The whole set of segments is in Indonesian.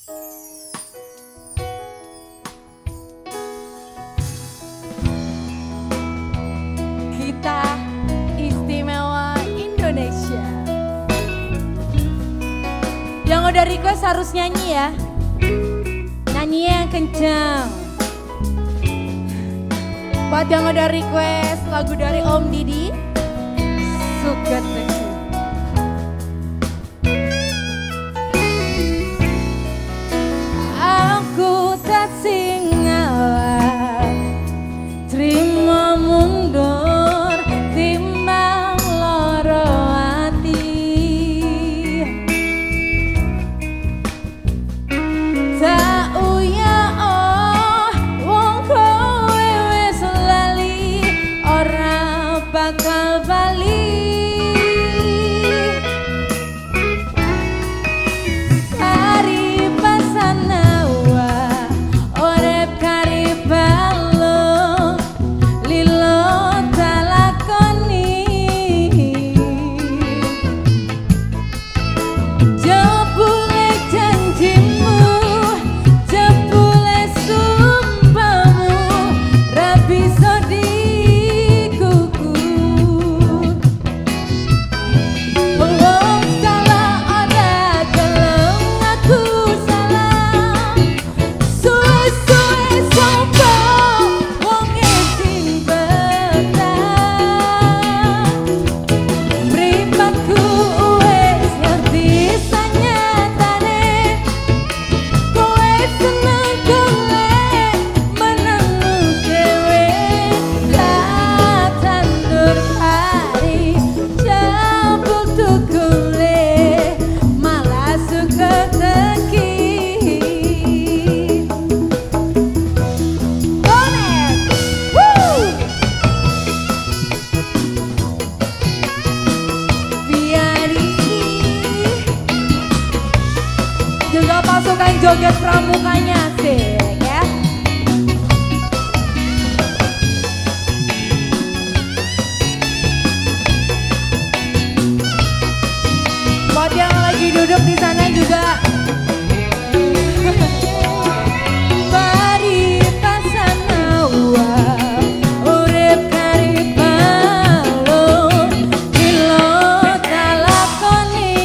Kita istimewa Indonesia. Yang udah request harus nyanyi ya. Nyanyi yang kenceng. Buat yang udah request lagu dari Om Didi, Suket Beku. Aku tak singalah, terima mundur timbang loro ati. Tak uya oh wong kowe wis lali, ora bakal bali. Juga pasukan joget pramukanya sih ya. Buat yang lagi duduk di sana juga. Bari pasanawa urip karib balung kilo talakoni.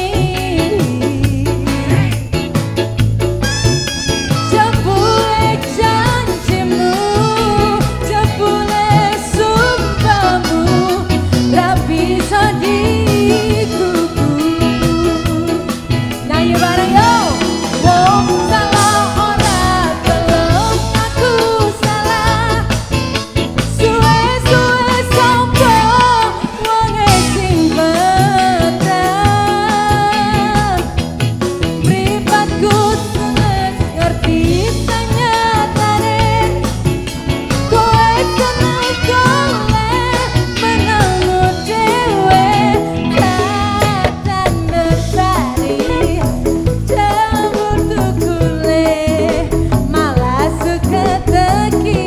Jebule janjimu, jebule sumpahmu, ra bisa dikuku. Nyanyi bareng yo. Wong salah ora gelem aku salah. Suwe-suwe sapa wonge sing betah. Mripatku wis ngerti sanyatane. Kowe seneng golek menangmu dhewe. Katan bersari jambur tukule malah suka teki.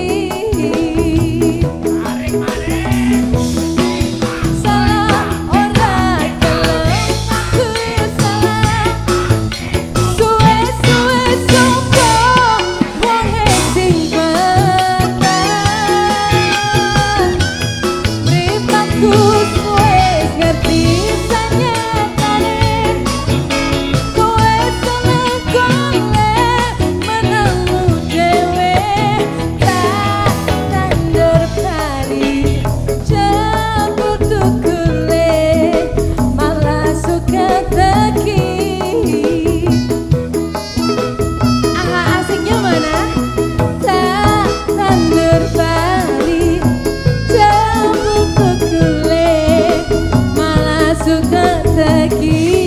Salah ora gelem aku salah. Suwe-suwe sapa wonge sing betah. Mripatku wis ngerti sanyatane. Kowe seneng golek menangmu dhewe. Tak tandur pari jambur tukule malah suka teki. Aha asiknya mana? Tak tandur pari jambur tukule malah suka teki.